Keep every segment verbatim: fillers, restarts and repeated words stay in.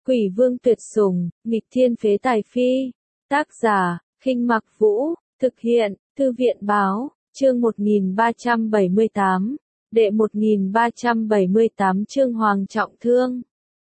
Quỷ vương tuyệt sủng, nghịch thiên phế tài phi. Tác giả, Khinh Mặc Vũ, thực hiện, Thư viện báo, chương một nghìn ba trăm bảy mươi tám, đệ một nghìn ba trăm bảy mươi tám chương Hoàng trọng thương.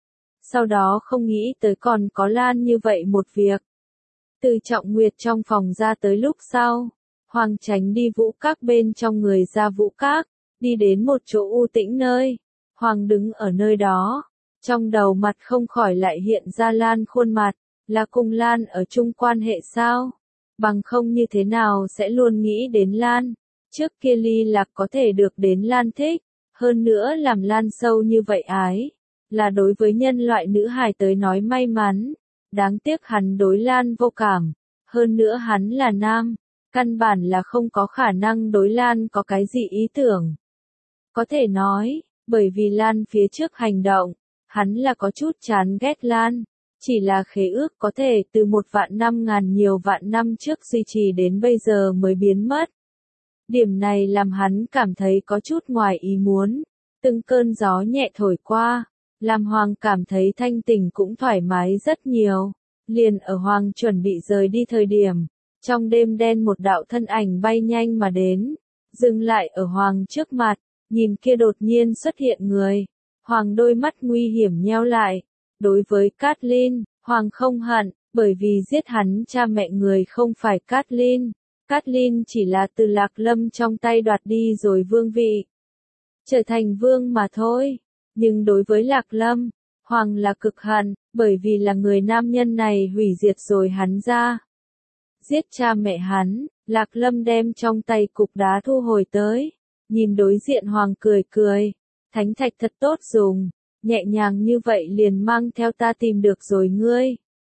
Sau đó không nghĩ tới còn có Lan như vậy một việc. Từ Trọng Nguyệt trong phòng ra tới lúc sau, Hoàng tránh đi vũ các bên trong người ra vũ các, đi đến một chỗ u tĩnh nơi. Hoàng đứng ở nơi đó, trong đầu mặt không khỏi lại hiện ra Lan khuôn mặt, là cùng Lan ở chung quan hệ sao? Bằng không như thế nào sẽ luôn nghĩ đến Lan, trước kia Ly Lạc có thể được đến Lan thích, hơn nữa làm Lan sâu như vậy ái, là đối với nhân loại nữ hài tới nói may mắn, đáng tiếc hắn đối Lan vô cảm, hơn nữa hắn là nam, căn bản là không có khả năng đối Lan có cái gì ý tưởng. Có thể nói, bởi vì Lan phía trước hành động, hắn là có chút chán ghét Lan, chỉ là khế ước có thể từ một vạn năm ngàn nhiều vạn năm trước duy trì đến bây giờ mới biến mất. Điểm này làm hắn cảm thấy có chút ngoài ý muốn, từng cơn gió nhẹ thổi qua, làm Hoàng cảm thấy thanh tình cũng thoải mái rất nhiều. Liền ở Hoàng chuẩn bị rời đi thời điểm, trong đêm đen một đạo thân ảnh bay nhanh mà đến, dừng lại ở Hoàng trước mặt, nhìn kia đột nhiên xuất hiện người. Hoàng đôi mắt nguy hiểm nheo lại, đối với Catelyn, Hoàng không hận, bởi vì giết hắn cha mẹ người không phải Catelyn, Catelyn chỉ là từ Lạc Lâm trong tay đoạt đi rồi vương vị, trở thành vương mà thôi, nhưng đối với Lạc Lâm, Hoàng là cực hận, bởi vì là người nam nhân này hủy diệt rồi hắn ra. Giết cha mẹ hắn, Lạc Lâm đem trong tay cục đá thu hồi tới, nhìn đối diện Hoàng cười cười. Thánh thạch thật tốt dùng, nhẹ nhàng như vậy liền mang theo ta tìm được rồi ngươi.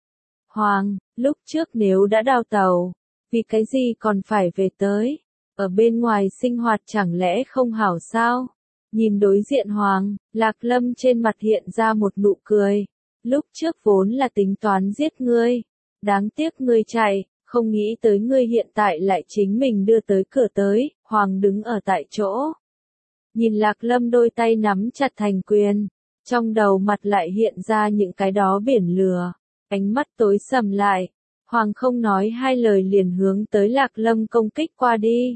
Hoàng, lúc trước nếu đã đào tẩu, vì cái gì còn phải về tới, ở bên ngoài sinh hoạt chẳng lẽ không hảo sao? Nhìn đối diện Hoàng, Lạc Lâm trên mặt hiện ra một nụ cười, lúc trước vốn là tính toán giết ngươi, đáng tiếc ngươi chạy, không nghĩ tới ngươi hiện tại lại chính mình đưa tới cửa tới. Hoàng đứng ở tại chỗ. Nhìn Lạc Lâm đôi tay nắm chặt thành quyền, trong đầu mặt lại hiện ra những cái đó biển lửa, ánh mắt tối sầm lại, Hoàng không nói hai lời liền hướng tới Lạc Lâm công kích qua đi.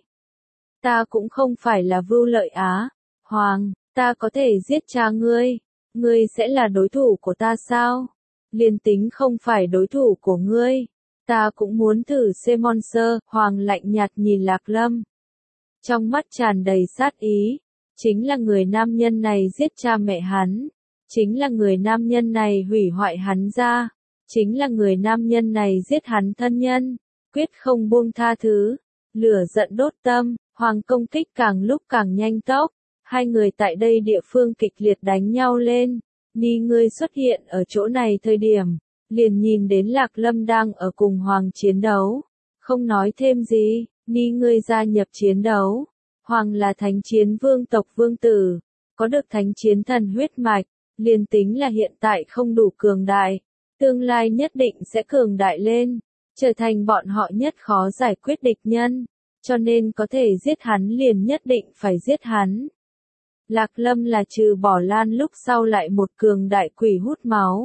Ta cũng không phải là Vưu Lợi Á, Hoàng, ta có thể giết cha ngươi, ngươi sẽ là đối thủ của ta sao? Liên tính không phải đối thủ của ngươi, ta cũng muốn thử xem monster. Hoàng lạnh nhạt nhìn Lạc Lâm, trong mắt tràn đầy sát ý. Chính là người nam nhân này giết cha mẹ hắn, chính là người nam nhân này hủy hoại hắn ra, chính là người nam nhân này giết hắn thân nhân, quyết không buông tha thứ. Lửa giận đốt tâm, Hoàng công kích càng lúc càng nhanh tốc, hai người tại đây địa phương kịch liệt đánh nhau lên. Ni ngươi xuất hiện ở chỗ này thời điểm, liền nhìn đến Lạc Lâm đang ở cùng Hoàng chiến đấu, không nói thêm gì, Ni ngươi gia nhập chiến đấu. Hoàng là thánh chiến vương tộc vương tử, có được thánh chiến thần huyết mạch, liền tính là hiện tại không đủ cường đại, tương lai nhất định sẽ cường đại lên, trở thành bọn họ nhất khó giải quyết địch nhân, cho nên có thể giết hắn liền nhất định phải giết hắn. Lạc Lâm là trừ bỏ Lan lúc sau lại một cường đại quỷ hút máu.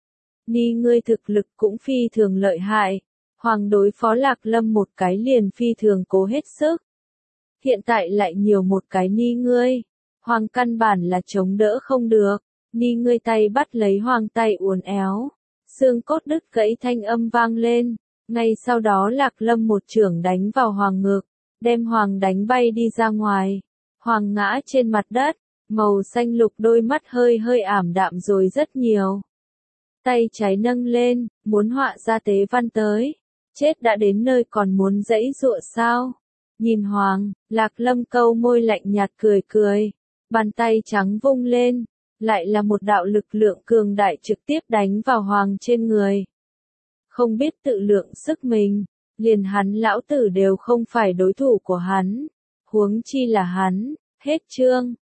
Ni ngươi thực lực cũng phi thường lợi hại, Hoàng đối phó Lạc Lâm một cái liền phi thường cố hết sức. Hiện tại lại nhiều một cái Ni ngươi, Hoàng căn bản là chống đỡ không được, Ni ngươi tay bắt lấy Hoàng tay uốn éo, xương cốt đứt gãy thanh âm vang lên, ngay sau đó Lạc Lâm một chưởng đánh vào Hoàng ngực, đem Hoàng đánh bay đi ra ngoài, Hoàng ngã trên mặt đất, màu xanh lục đôi mắt hơi hơi ảm đạm rồi rất nhiều. Tay trái nâng lên, muốn họa ra tế văn tới, chết đã đến nơi còn muốn giãy giụa sao? Nhìn Hoàng, Lạc Lâm câu môi lạnh nhạt cười cười, bàn tay trắng vung lên, lại là một đạo lực lượng cường đại trực tiếp đánh vào Hoàng trên người. Không biết tự lượng sức mình, liền hắn lão tử đều không phải đối thủ của hắn, huống chi là hắn. Hết chương.